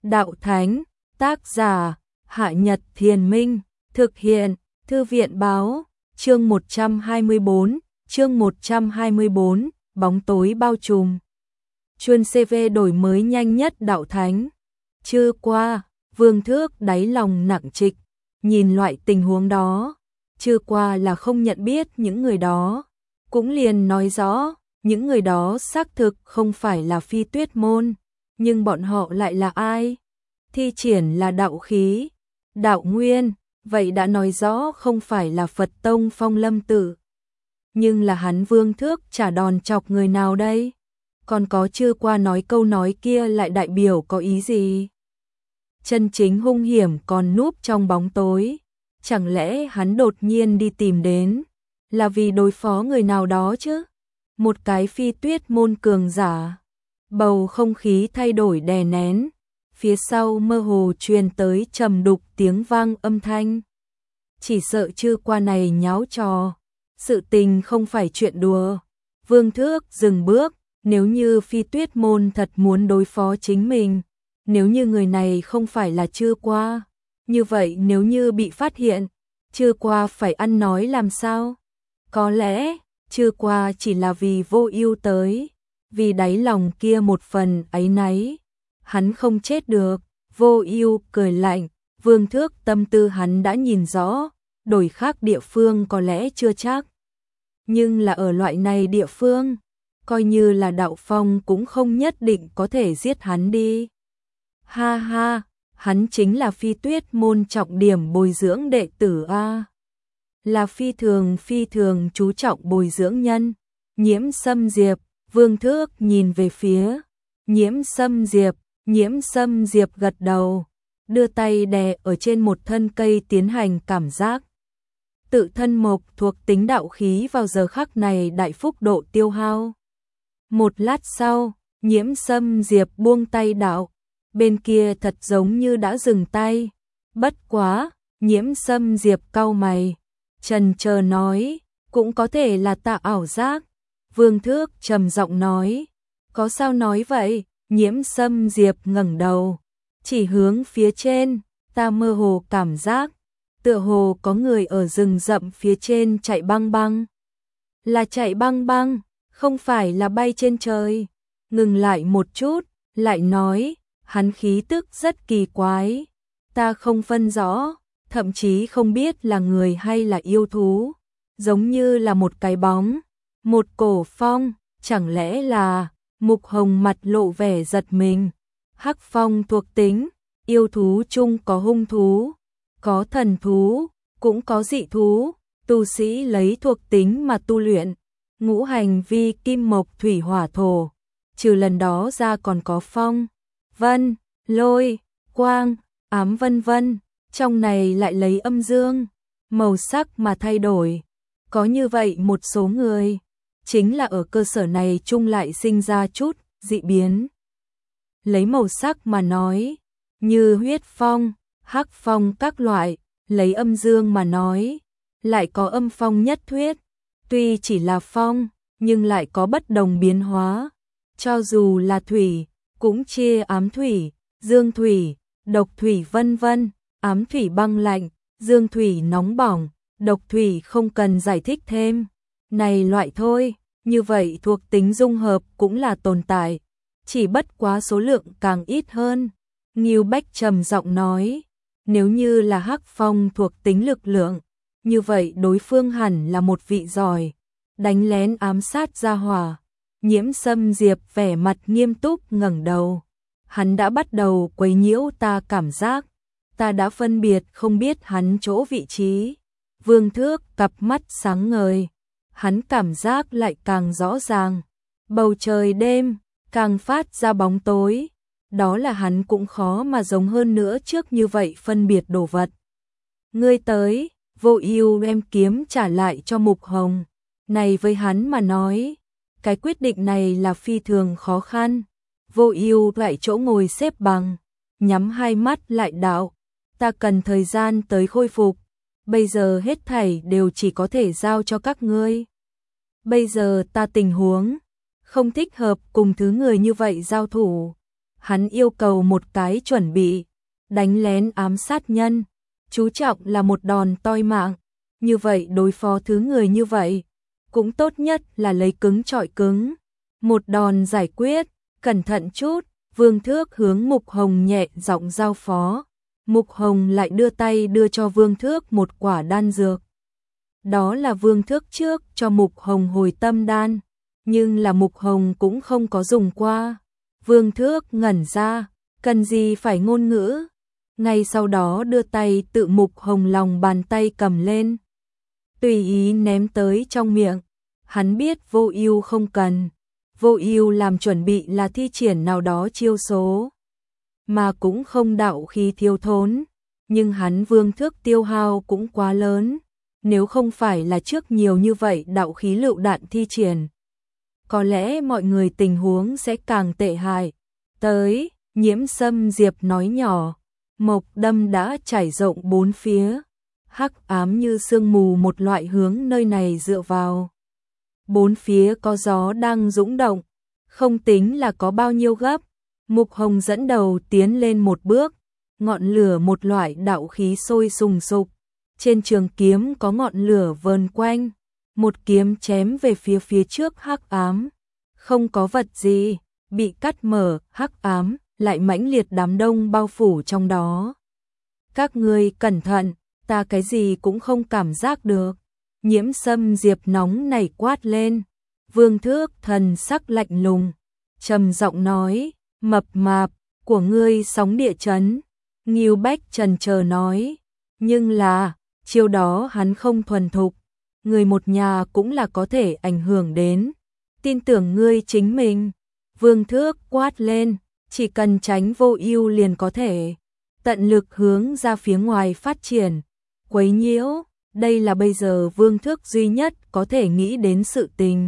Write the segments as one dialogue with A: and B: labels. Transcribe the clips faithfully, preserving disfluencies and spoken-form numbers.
A: Đạo Thánh, tác giả, Hạ Nhật Thiền Minh, thực hiện, Thư viện báo, chương một trăm hai mươi bốn, chương một trăm hai mươi bốn, bóng tối bao trùm. Chuyên xê vê đổi mới nhanh nhất Đạo Thánh. Chưa qua, Vương Thước đáy lòng nặng trịch, nhìn loại tình huống đó, chưa qua là không nhận biết những người đó, cũng liền nói rõ, những người đó xác thực không phải là Phi Tuyết môn, nhưng bọn họ lại là ai? Thi triển là đạo khí, đạo nguyên, vậy đã nói rõ không phải là Phật tông Phong Lâm Tự. Nhưng là hắn Vương Thước trả đòn chọc người nào đây? Còn có chưa qua nói câu nói kia lại đại biểu có ý gì? Chân chính hung hiểm còn núp trong bóng tối, chẳng lẽ hắn đột nhiên đi tìm đến, là vì đối phó người nào đó chứ? Một cái Phi Tuyết môn cường giả. Bầu không khí thay đổi đè nén, phía sau mơ hồ truyền tới trầm đục tiếng vang âm thanh. Chỉ sợ chưa qua này nháo trò, sự tình không phải chuyện đùa. Vương Thước dừng bước, nếu như Phi Tuyết môn thật muốn đối phó chính mình, nếu như người này không phải là chưa qua, như vậy nếu như bị phát hiện, chưa qua phải ăn nói làm sao? Có lẽ, chưa qua chỉ là vì Vô Ưu tới, vì đáy lòng kia một phần áy náy, hắn không chết được. Vô Ưu cười lạnh, Vương Thước tâm tư hắn đã nhìn rõ, đổi khác địa phương có lẽ chưa chắc, nhưng là ở loại này địa phương, coi như là đạo phong cũng không nhất định có thể giết hắn đi. Ha ha, hắn chính là Phi Tuyết môn trọng điểm bồi dưỡng đệ tử a. Là phi thường phi thường chú trọng bồi dưỡng nhân. Nhiễm Sâm Diệp, Vương Thước nhìn về phía Nhiễm Sâm Diệp, Nhiễm Sâm Diệp gật đầu, đưa tay đè ở trên một thân cây tiến hành cảm giác. Tự thân mộc thuộc tính đạo khí vào giờ khắc này đại phúc độ tiêu hao. Một lát sau, Nhiễm Sâm Diệp buông tay đạo, bên kia thật giống như đã dừng tay. Bất quá, Nhiễm Sâm Diệp cau mày, chần chờ nói, cũng có thể là tạo ảo giác. Vương Thước trầm giọng nói, có sao nói vậy? Nhiễm Sâm Diệp ngẩng đầu, chỉ hướng phía trên, ta mơ hồ cảm giác, tựa hồ có người ở rừng rậm phía trên chạy băng băng. Là chạy băng băng, không phải là bay trên trời. Ngừng lại một chút, lại nói, hắn khí tức rất kỳ quái, ta không phân rõ, thậm chí không biết là người hay là yêu thú, giống như là một cái bóng, một cổ phong, chẳng lẽ là... Mục Hồng mặt lộ vẻ giật mình. Hắc phong thuộc tính, yêu thú chung có hung thú, có thần thú, cũng có dị thú, tu sĩ lấy thuộc tính mà tu luyện. Ngũ hành vi kim mộc thủy hỏa thổ, trừ lần đó ra còn có phong, vân, lôi, quang, ám vân vân, trong này lại lấy âm dương, màu sắc mà thay đổi. Có như vậy một số người, chính là ở cơ sở này chung lại sinh ra chút dị biến. Lấy màu sắc mà nói, như huyết phong, hắc phong các loại, lấy âm dương mà nói, lại có âm phong nhất thuyết, tuy chỉ là phong, nhưng lại có bất đồng biến hóa. Cho dù là thủy, cũng chia ám thủy, dương thủy, độc thủy vân vân, ám thủy băng lạnh, dương thủy nóng bỏng, độc thủy không cần giải thích thêm. Này loại thôi, như vậy thuộc tính dung hợp cũng là tồn tại, chỉ bất quá số lượng càng ít hơn. Ngưu Bách trầm giọng nói, nếu như là hắc phong thuộc tính lực lượng, như vậy đối phương hẳn là một vị giỏi, đánh lén ám sát gia hỏa. Nhiễm Sâm Diệp vẻ mặt nghiêm túc ngẩng đầu, hắn đã bắt đầu quấy nhiễu ta cảm giác, ta đã phân biệt không biết hắn chỗ vị trí. Vương Thước cặp mắt sáng ngời, hắn cảm giác lại càng rõ ràng, bầu trời đêm càng phát ra bóng tối, đó là hắn cũng khó mà giống hơn nữa trước như vậy phân biệt đồ vật. Ngươi tới, Vô Ưu đem kiếm trả lại cho Mục Hồng, này với hắn mà nói, cái quyết định này là phi thường khó khăn. Vô Ưu lại chỗ ngồi xếp bằng, nhắm hai mắt lại đạo, ta cần thời gian tới khôi phục. Bây giờ hết thảy đều chỉ có thể giao cho các ngươi. Bây giờ ta tình huống không thích hợp cùng thứ người như vậy giao thủ. Hắn yêu cầu một cái chuẩn bị, đánh lén ám sát nhân, chú trọng là một đòn toi mạng, như vậy đối phó thứ người như vậy, cũng tốt nhất là lấy cứng trọi cứng, một đòn giải quyết, cẩn thận chút, Vương Thước hướng Mục Hồng nhẹ giọng giao phó, Mục Hồng lại đưa tay đưa cho Vương Thước một quả đan dược. Đó là Vương Thước trước cho Mục Hồng hồi tâm đan, nhưng là Mục Hồng cũng không có dùng qua. Vương Thước ngẩn ra, cần gì phải ngôn ngữ, ngay sau đó đưa tay tự Mục Hồng lòng bàn tay cầm lên, tùy ý ném tới trong miệng. Hắn biết Vô Ưu không cần, Vô Ưu làm chuẩn bị là thi triển nào đó chiêu số, mà cũng không đạo khí thiếu thốn, nhưng hắn Vương Thước tiêu hao cũng quá lớn, nếu không phải là trước nhiều như vậy đạo khí lựu đạn thi triển, có lẽ mọi người tình huống sẽ càng tệ hại. Tới, Nhiễm Sâm Diệp nói nhỏ, mộc đâm đã trải rộng bốn phía, hắc ám như sương mù một loại hướng nơi này dựa vào. Bốn phía có gió đang dũng động, không tính là có bao nhiêu gấp. Mục Hồng dẫn đầu tiến lên một bước, ngọn lửa một loại đạo khí sôi sùng sục, trên trường kiếm có ngọn lửa vờn quanh, một kiếm chém về phía phía trước hắc ám. Không có vật gì bị cắt mở, hắc ám lại mãnh liệt đám đông bao phủ trong đó. Các ngươi cẩn thận, ta cái gì cũng không cảm giác được. Nhiễm Sâm Diệp nóng nảy quát lên. Vương Thước thần sắc lạnh lùng, trầm giọng nói, mập mạp, của ngươi sóng địa chấn. Ngưu Bách trần chờ nói, nhưng là, chiêu đó hắn không thuần thục, người một nhà cũng là có thể ảnh hưởng đến. Tin tưởng ngươi chính mình. Vương Thước quát lên, chỉ cần tránh Vô Ưu liền có thể tận lực hướng ra phía ngoài phát triển, quấy nhiễu, đây là bây giờ Vương Thước duy nhất có thể nghĩ đến sự tình.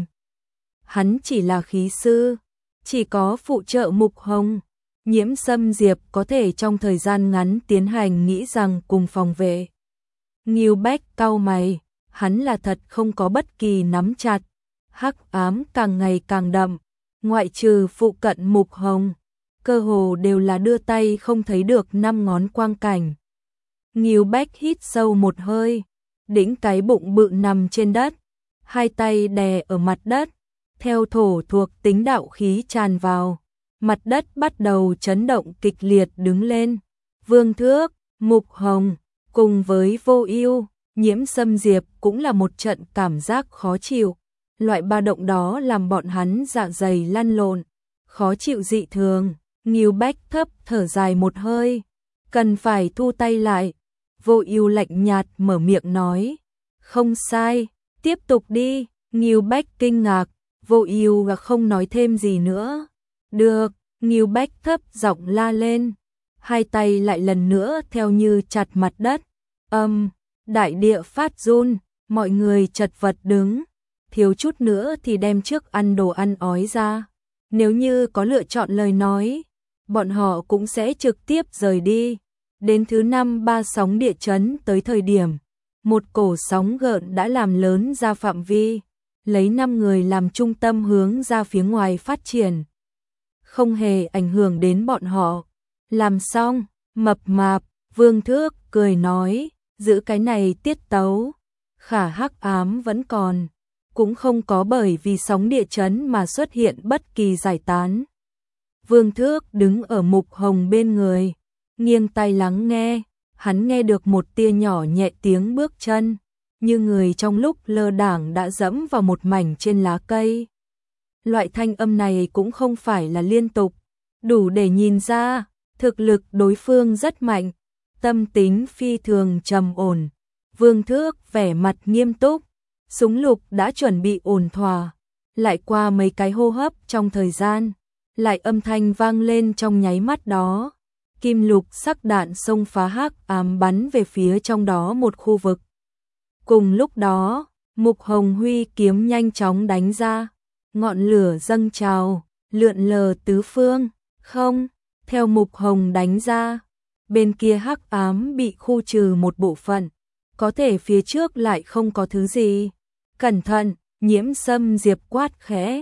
A: Hắn chỉ là khí sư, chỉ có phụ trợ Mục Hồng, Nhiễm Sâm Diệp có thể trong thời gian ngắn tiến hành nghĩ rằng cùng phòng vệ. Ngưu Bách cau mày, hắn là thật không có bất kỳ nắm chặt, hắc ám càng ngày càng đậm, ngoại trừ phụ cận Mục Hồng, cơ hồ đều là đưa tay không thấy được năm ngón quang cảnh. Ngưu Bách hít sâu một hơi, đĩnh cái bụng bự nằm trên đất, hai tay đè ở mặt đất, theo thổ thuộc tính đạo khí tràn vào, mặt đất bắt đầu chấn động kịch liệt đứng lên. Vương Thước, Mục Hồng, cùng với Vô Ưu, Nhiễm Sâm Diệp cũng là một trận cảm giác khó chịu. Loại ba động đó làm bọn hắn dạ dày lăn lộn, khó chịu dị thường. Ngưu Bách thấp thở dài một hơi, cần phải thu tay lại. Vô Ưu lạnh nhạt mở miệng nói, không sai, tiếp tục đi. Ngưu Bách kinh ngạc, Vô Ưu và không nói thêm gì nữa. Được, Ngưu Bách thấp giọng la lên, hai tay lại lần nữa theo như chặt mặt đất. Âm, đại địa phát run, mọi người chật vật đứng, thiếu chút nữa thì đem trước ăn đồ ăn ói ra. Nếu như có lựa chọn lời nói, bọn họ cũng sẽ trực tiếp rời đi. Đến thứ năm ba sóng địa chấn tới thời điểm, một cổ sóng gợn đã làm lớn ra phạm vi, lấy năm người làm trung tâm hướng ra phía ngoài phát triển. Không hề ảnh hưởng đến bọn họ. Làm xong, mập mạp, Vương Thước cười nói, giữ cái này tiết tấu, khả hắc ám vẫn còn, cũng không có bởi vì sóng địa chấn mà xuất hiện bất kỳ giải tán. Vương Thước đứng ở Mục Hồng bên người, nghiêng tai lắng nghe, hắn nghe được một tia nhỏ nhẹ tiếng bước chân, như người trong lúc lơ đãng đã dẫm vào một mảnh trên lá cây. Loại thanh âm này cũng không phải là liên tục, đủ để nhìn ra, thực lực đối phương rất mạnh, tâm tính phi thường trầm ổn. Vương Thước vẻ mặt nghiêm túc, súng lục đã chuẩn bị ổn thỏa, lại qua mấy cái hô hấp trong thời gian, lại âm thanh vang lên trong nháy mắt đó. Kim lục sắc đạn xông phá hắc ám bắn về phía trong đó một khu vực. Cùng lúc đó, Mục Hồng huy kiếm nhanh chóng đánh ra, ngọn lửa dâng trào, lượn lờ tứ phương. Không, theo Mục Hồng đánh ra, bên kia hắc ám bị khu trừ một bộ phận, có thể phía trước lại không có thứ gì. Cẩn thận, Nhiễm Sâm Diệp quát khẽ,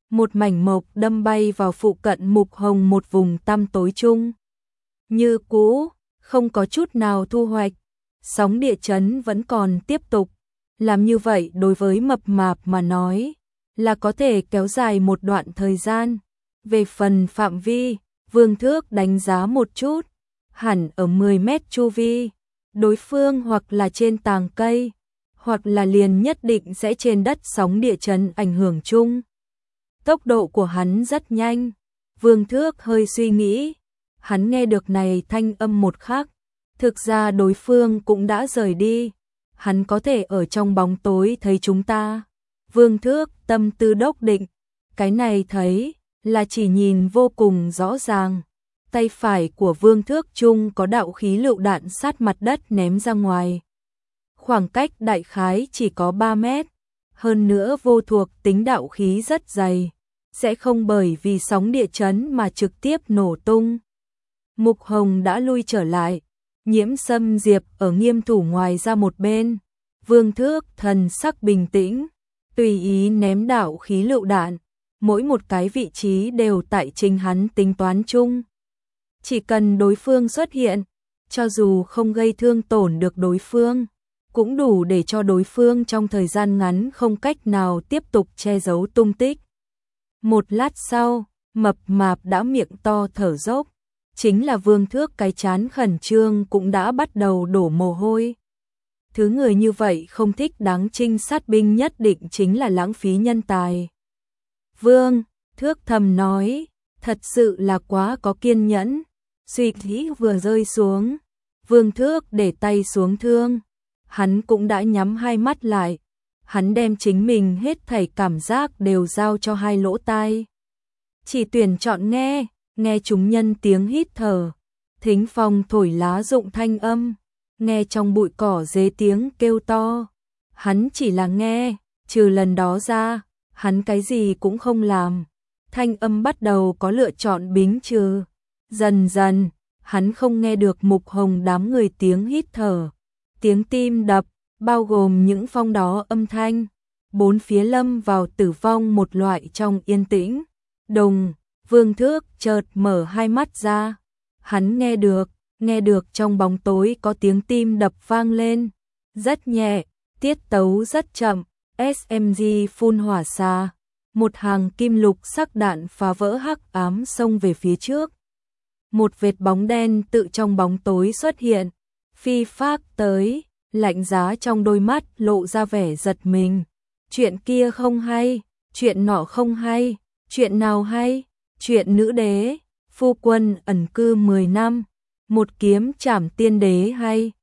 A: một mảnh mộc đâm bay vào phụ cận Mục Hồng một vùng tăm tối chung. Như cũ, không có chút nào thu hoạch, sóng địa chấn vẫn còn tiếp tục. Làm như vậy đối với mập mạp mà nói, là có thể kéo dài một đoạn thời gian. Về phần phạm vi, Vương Thước đánh giá một chút, hẳn ở mười mét chu vi, đối phương hoặc là trên tàng cây, hoặc là liền nhất định sẽ trên đất sóng địa chấn ảnh hưởng chung. Tốc độ của hắn rất nhanh, Vương Thước hơi suy nghĩ, hắn nghe được này thanh âm một khắc, thực ra đối phương cũng đã rời đi, hắn có thể ở trong bóng tối thấy chúng ta. Vương Thước tâm tư đốc định, cái này thấy là chỉ nhìn vô cùng rõ ràng. Tay phải của Vương Thước chung có đạo khí lựu đạn sát mặt đất ném ra ngoài. Khoảng cách đại khái chỉ có ba mét, hơn nữa vô thuộc tính đạo khí rất dày, sẽ không bởi vì sóng địa chấn mà trực tiếp nổ tung. Mục Hồng đã lui trở lại, Nhiễm Sâm Diệp ở nghiêm thủ ngoài ra một bên. Vương Thước thần sắc bình tĩnh, tùy ý ném đạo khí lựu đạn, mỗi một cái vị trí đều tại trình hắn tính toán chung. Chỉ cần đối phương xuất hiện, cho dù không gây thương tổn được đối phương, cũng đủ để cho đối phương trong thời gian ngắn không cách nào tiếp tục che giấu tung tích. Một lát sau, mập mạp đã miệng to thở dốc, chính là Vương Thước cái chán khẩn trương cũng đã bắt đầu đổ mồ hôi. Thứ người như vậy không thích đáng trinh sát binh nhất định chính là lãng phí nhân tài. Vương Thước thầm nói, thật sự là quá có kiên nhẫn. Suy nghĩ vừa rơi xuống, Vương Thước để tay xuống thương, hắn cũng đã nhắm hai mắt lại, hắn đem chính mình hết thảy cảm giác đều giao cho hai lỗ tai. Chỉ tuyển chọn nghe, nghe chúng nhân tiếng hít thở, thính phong thổi lá rụng thanh âm, nghe trong bụi cỏ dế tiếng kêu to. Hắn chỉ là nghe, trừ lần đó ra, hắn cái gì cũng không làm. Thanh âm bắt đầu có lựa chọn bính trừ. Dần dần, hắn không nghe được Mục Hồng đám người tiếng hít thở, tiếng tim đập, bao gồm những phong đó âm thanh. Bốn phía lâm vào tử vong một loại trong yên tĩnh. Đồng, Vương Thước chợt mở hai mắt ra. Hắn nghe được, nghe được trong bóng tối có tiếng tim đập vang lên. Rất nhẹ, tiết tấu rất chậm, ét em giê phun hỏa xa. Một hàng kim lục sắc đạn phá vỡ hắc ám xông về phía trước. Một vệt bóng đen tự trong bóng tối xuất hiện, phi phác tới, lạnh giá trong đôi mắt lộ ra vẻ giật mình. Chuyện kia không hay, chuyện nọ không hay, chuyện nào hay, chuyện nữ đế, phu quân ẩn cư mười năm, một kiếm trảm tiên đế hay,